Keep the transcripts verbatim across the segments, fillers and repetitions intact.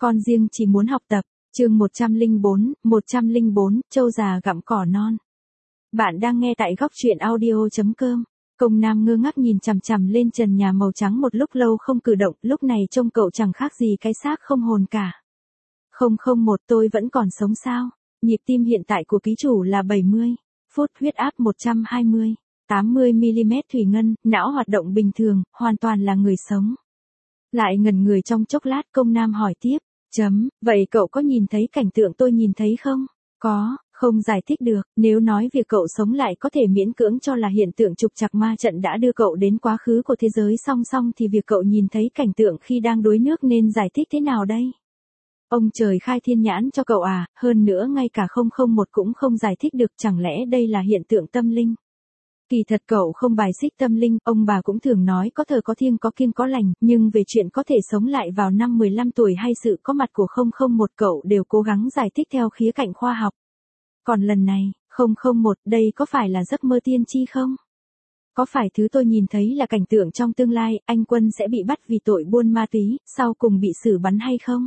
Con riêng chỉ muốn học tập. Chương một trăm lẻ bốn, một trăm lẻ bốn, trâu già gặm cỏ non. Bạn đang nghe tại góc truyện audio chấm com. Công Nam ngơ ngác nhìn chằm chằm lên trần nhà màu trắng một lúc lâu không cử động, lúc này trông cậu chẳng khác gì cái xác không hồn cả. Không không một tôi vẫn còn sống sao? Nhịp tim hiện tại của ký chủ là bảy mươi phút, huyết áp một trăm hai mươi, tám mươi mi-li-mét thủy ngân, não hoạt động bình thường, hoàn toàn là người sống. Lại ngẩn người trong chốc lát, Công Nam hỏi tiếp. Chấm, vậy cậu có nhìn thấy cảnh tượng tôi nhìn thấy không? Có, không giải thích được, nếu nói việc cậu sống lại có thể miễn cưỡng cho là hiện tượng trục trặc ma trận đã đưa cậu đến quá khứ của thế giới song song thì việc cậu nhìn thấy cảnh tượng khi đang đuối nước nên giải thích thế nào đây? Ông trời khai thiên nhãn cho cậu à, hơn nữa ngay cả không không một cũng không giải thích được, chẳng lẽ đây là hiện tượng tâm linh? Kỳ thật cậu không bài xích tâm linh, ông bà cũng thường nói có thờ có thiêng có kiêng có lành, nhưng về chuyện có thể sống lại vào năm mười lăm tuổi hay sự có mặt của không không một cậu đều cố gắng giải thích theo khía cạnh khoa học. Còn lần này, không không một đây có phải là giấc mơ tiên tri không? Có phải thứ tôi nhìn thấy là cảnh tượng trong tương lai, anh Quân sẽ bị bắt vì tội buôn ma túy, sau cùng bị xử bắn hay không?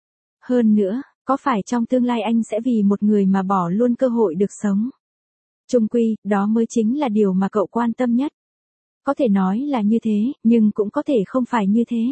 Hơn nữa, có phải trong tương lai anh sẽ vì một người mà bỏ luôn cơ hội được sống? Chung quy, đó mới chính là điều mà cậu quan tâm nhất. Có thể nói là như thế, nhưng cũng có thể không phải như thế.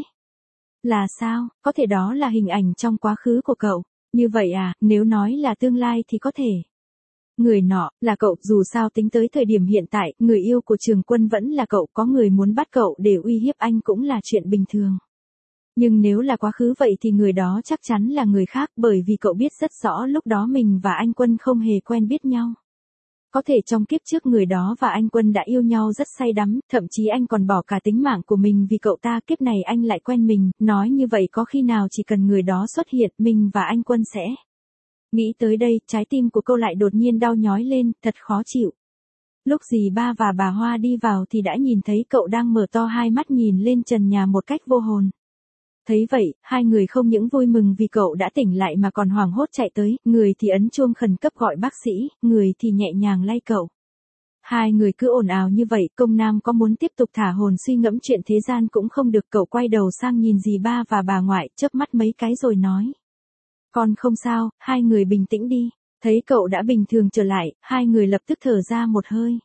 Là sao? Có thể đó là hình ảnh trong quá khứ của cậu. Như vậy à, nếu nói là tương lai thì có thể. Người nọ, là cậu, dù sao tính tới thời điểm hiện tại, người yêu của Trường Quân vẫn là cậu, có người muốn bắt cậu để uy hiếp anh cũng là chuyện bình thường. Nhưng nếu là quá khứ vậy thì người đó chắc chắn là người khác, bởi vì cậu biết rất rõ lúc đó mình và anh Quân không hề quen biết nhau. Có thể trong kiếp trước người đó và anh Quân đã yêu nhau rất say đắm, thậm chí anh còn bỏ cả tính mạng của mình vì cậu ta, kiếp này anh lại quen mình, nói như vậy có khi nào chỉ cần người đó xuất hiện, mình và anh Quân sẽ... Nghĩ tới đây, trái tim của cô lại đột nhiên đau nhói lên, thật khó chịu. Lúc dì ba và bà Hoa đi vào thì đã nhìn thấy cậu đang mở to hai mắt nhìn lên trần nhà một cách vô hồn. Thấy vậy, hai người không những vui mừng vì cậu đã tỉnh lại mà còn hoảng hốt chạy tới, người thì ấn chuông khẩn cấp gọi bác sĩ, người thì nhẹ nhàng lay cậu. Hai người cứ ồn ào như vậy, Công Nam có muốn tiếp tục thả hồn suy ngẫm chuyện thế gian cũng không được, cậu quay đầu sang nhìn dì ba và bà ngoại, chớp mắt mấy cái rồi nói. Con không sao, hai người bình tĩnh đi. Thấy cậu đã bình thường trở lại, hai người lập tức thở ra một hơi.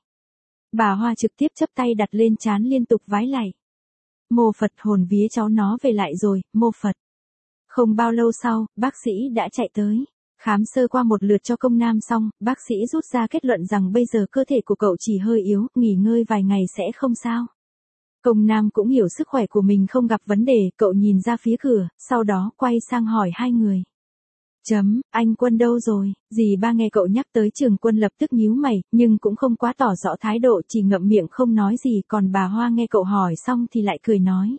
Bà Hoa trực tiếp chắp tay đặt lên trán liên tục vái lạy. Mô Phật, hồn vía cháu nó về lại rồi, mô Phật. Không bao lâu sau, bác sĩ đã chạy tới. Khám sơ qua một lượt cho Công Nam xong, bác sĩ rút ra kết luận rằng bây giờ cơ thể của cậu chỉ hơi yếu, nghỉ ngơi vài ngày sẽ không sao. Công Nam cũng hiểu sức khỏe của mình không gặp vấn đề, cậu nhìn ra phía cửa, sau đó quay sang hỏi hai người. Chấm, anh Quân đâu rồi? Dì ba nghe cậu nhắc tới Trường Quân lập tức nhíu mày, nhưng cũng không quá tỏ rõ thái độ, chỉ ngậm miệng không nói gì, còn bà Hoa nghe cậu hỏi xong thì lại cười nói.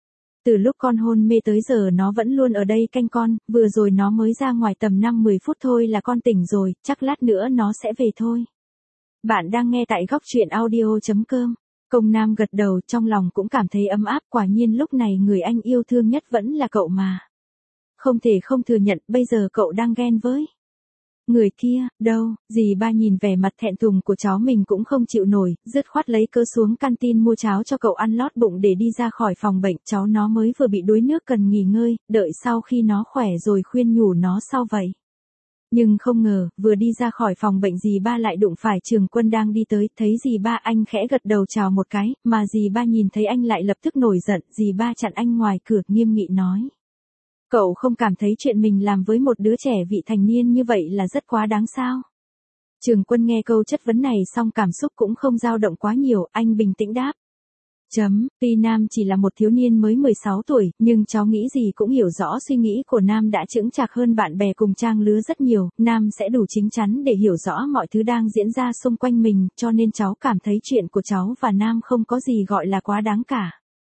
Từ lúc con hôn mê tới giờ nó vẫn luôn ở đây canh con, vừa rồi nó mới ra ngoài tầm năm mười phút thôi là con tỉnh rồi, chắc lát nữa nó sẽ về thôi. Bạn đang nghe tại góc truyện audio chấm com. Công Nam gật đầu, trong lòng cũng cảm thấy ấm áp, quả nhiên lúc này người anh yêu thương nhất vẫn là cậu mà. Không thể không thừa nhận, bây giờ cậu đang ghen với người kia. Đâu? Dì ba nhìn vẻ mặt thẹn thùng của cháu mình cũng không chịu nổi, dứt khoát lấy cớ xuống canteen mua cháo cho cậu ăn lót bụng để đi ra khỏi phòng bệnh, cháu nó mới vừa bị đuối nước cần nghỉ ngơi, đợi sau khi nó khỏe rồi khuyên nhủ nó sau vậy. Nhưng không ngờ, vừa đi ra khỏi phòng bệnh dì ba lại đụng phải Trường Quân đang đi tới, thấy dì ba anh khẽ gật đầu chào một cái, mà dì ba nhìn thấy anh lại lập tức nổi giận, dì ba chặn anh ngoài cửa, nghiêm nghị nói. Cậu không cảm thấy chuyện mình làm với một đứa trẻ vị thành niên như vậy là rất quá đáng sao? Trường Quân nghe câu chất vấn này xong cảm xúc cũng không dao động quá nhiều, anh bình tĩnh đáp. Chấm, tuy Nam chỉ là một thiếu niên mới mười sáu tuổi, nhưng cháu nghĩ gì cũng hiểu rõ suy nghĩ của Nam đã chững chạc hơn bạn bè cùng trang lứa rất nhiều, Nam sẽ đủ chín chắn để hiểu rõ mọi thứ đang diễn ra xung quanh mình, cho nên cháu cảm thấy chuyện của cháu và Nam không có gì gọi là quá đáng cả.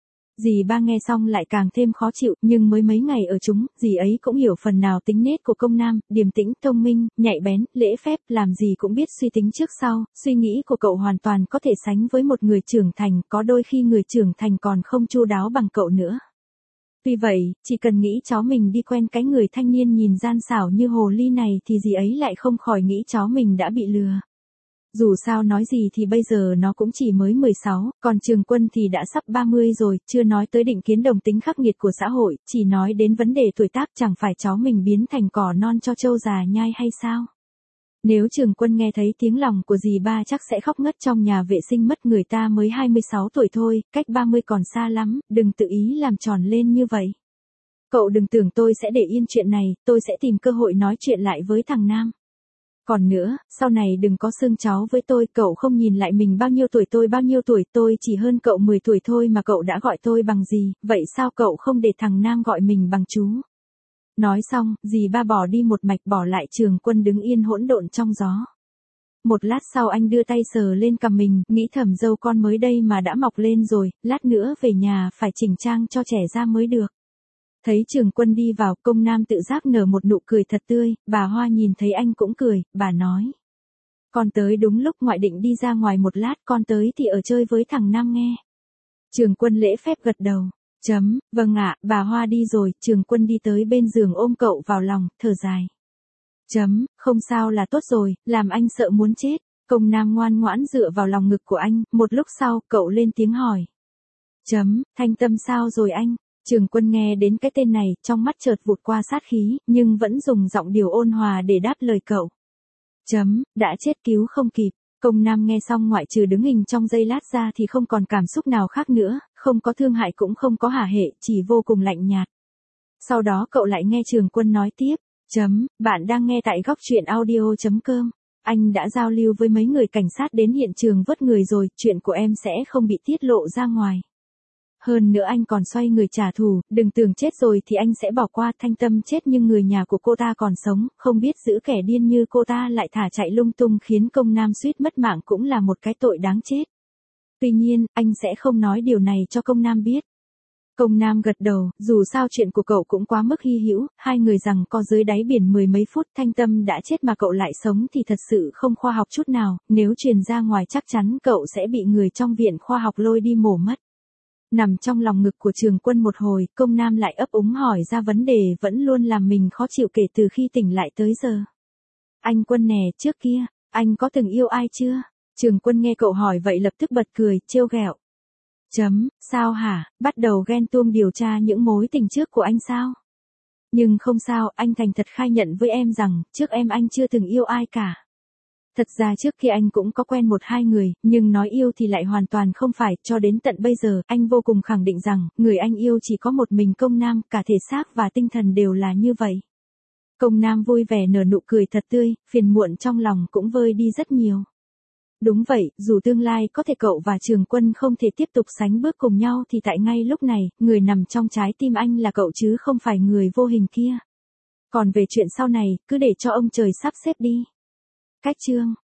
Dì ba nghe xong lại càng thêm khó chịu, nhưng mới mấy ngày ở chúng, dì ấy cũng hiểu phần nào tính nết của Công Nam, điềm tĩnh, thông minh, nhạy bén, lễ phép, làm gì cũng biết suy tính trước sau, suy nghĩ của cậu hoàn toàn có thể sánh với một người trưởng thành, có đôi khi người trưởng thành còn không chu đáo bằng cậu nữa. Vì vậy, chỉ cần nghĩ cháu mình đi quen cái người thanh niên nhìn gian xảo như hồ ly này thì dì ấy lại không khỏi nghĩ cháu mình đã bị lừa. Dù sao nói gì thì bây giờ nó cũng chỉ mới mười sáu, còn Trường Quân thì đã sắp ba mươi rồi, chưa nói tới định kiến đồng tính khắc nghiệt của xã hội, chỉ nói đến vấn đề tuổi tác, chẳng phải cháu mình biến thành cỏ non cho trâu già nhai hay sao? Nếu Trường Quân nghe thấy tiếng lòng của dì ba chắc sẽ khóc ngất trong nhà vệ sinh mất, người ta mới hai mươi sáu tuổi thôi, cách ba mươi còn xa lắm, đừng tự ý làm tròn lên như vậy. Cậu đừng tưởng tôi sẽ để yên chuyện này, tôi sẽ tìm cơ hội nói chuyện lại với thằng Nam. Còn nữa, sau này đừng có xưng cháu với tôi, cậu không nhìn lại mình bao nhiêu tuổi tôi bao nhiêu tuổi, tôi chỉ hơn cậu mười tuổi thôi mà cậu đã gọi tôi bằng gì, vậy sao cậu không để thằng Nam gọi mình bằng chú? Nói xong, dì ba bỏ đi một mạch, bỏ lại Trường Quân đứng yên hỗn độn trong gió. Một lát sau anh đưa tay sờ lên cằm mình, nghĩ thầm dâu con mới đây mà đã mọc lên rồi, lát nữa về nhà phải chỉnh trang cho trẻ ra mới được. Thấy Trường Quân đi vào, Công Nam tự giác nở một nụ cười thật tươi, bà Hoa nhìn thấy anh cũng cười, bà nói. Con tới đúng lúc, ngoại định đi ra ngoài một lát, con tới thì ở chơi với thằng Nam nghe. Trường Quân lễ phép gật đầu. Chấm, vâng ạ, bà Hoa đi rồi, Trường Quân đi tới bên giường ôm cậu vào lòng, thở dài. Chấm, không sao là tốt rồi, làm anh sợ muốn chết. Công Nam ngoan ngoãn dựa vào lòng ngực của anh, một lúc sau, cậu lên tiếng hỏi. Chấm, Thanh Tâm sao rồi anh? Trường Quân nghe đến cái tên này, trong mắt chợt vụt qua sát khí, nhưng vẫn dùng giọng điệu ôn hòa để đáp lời cậu. Chấm, đã chết cứu không kịp. Công Nam nghe xong ngoại trừ đứng hình trong giây lát ra thì không còn cảm xúc nào khác nữa, không có thương hại cũng không có hả hệ, chỉ vô cùng lạnh nhạt. Sau đó cậu lại nghe Trường Quân nói tiếp. Chấm, bạn đang nghe tại góc truyện audio chấm com. Anh đã giao lưu với mấy người cảnh sát đến hiện trường vớt người rồi, chuyện của em sẽ không bị tiết lộ ra ngoài. Hơn nữa anh còn xoay người trả thù, đừng tưởng chết rồi thì anh sẽ bỏ qua. Thanh Tâm chết nhưng người nhà của cô ta còn sống, không biết giữ kẻ điên như cô ta lại thả chạy lung tung khiến Công Nam suýt mất mạng cũng là một cái tội đáng chết. Tuy nhiên, anh sẽ không nói điều này cho Công Nam biết. Công Nam gật đầu, dù sao chuyện của cậu cũng quá mức hy hữu, hai người rằng co dưới đáy biển mười mấy phút, Thanh Tâm đã chết mà cậu lại sống thì thật sự không khoa học chút nào, nếu truyền ra ngoài chắc chắn cậu sẽ bị người trong viện khoa học lôi đi mổ mất. Nằm trong lòng ngực của Trường Quân một hồi, Công Nam lại ấp úng hỏi ra vấn đề vẫn luôn làm mình khó chịu kể từ khi tỉnh lại tới giờ. Anh Quân nè, trước kia, anh có từng yêu ai chưa? Trường Quân nghe cậu hỏi vậy lập tức bật cười, trêu ghẹo. Chấm, sao hả, bắt đầu ghen tuông điều tra những mối tình trước của anh sao? Nhưng không sao, anh thành thật khai nhận với em rằng, trước em anh chưa từng yêu ai cả. Thật ra trước kia anh cũng có quen một hai người, nhưng nói yêu thì lại hoàn toàn không phải, cho đến tận bây giờ, anh vô cùng khẳng định rằng, người anh yêu chỉ có một mình Công Nam, cả thể xác và tinh thần đều là như vậy. Công Nam vui vẻ nở nụ cười thật tươi, phiền muộn trong lòng cũng vơi đi rất nhiều. Đúng vậy, dù tương lai có thể cậu và Trường Quân không thể tiếp tục sánh bước cùng nhau thì tại ngay lúc này, người nằm trong trái tim anh là cậu chứ không phải người vô hình kia. Còn về chuyện sau này, cứ để cho ông trời sắp xếp đi. Cách chương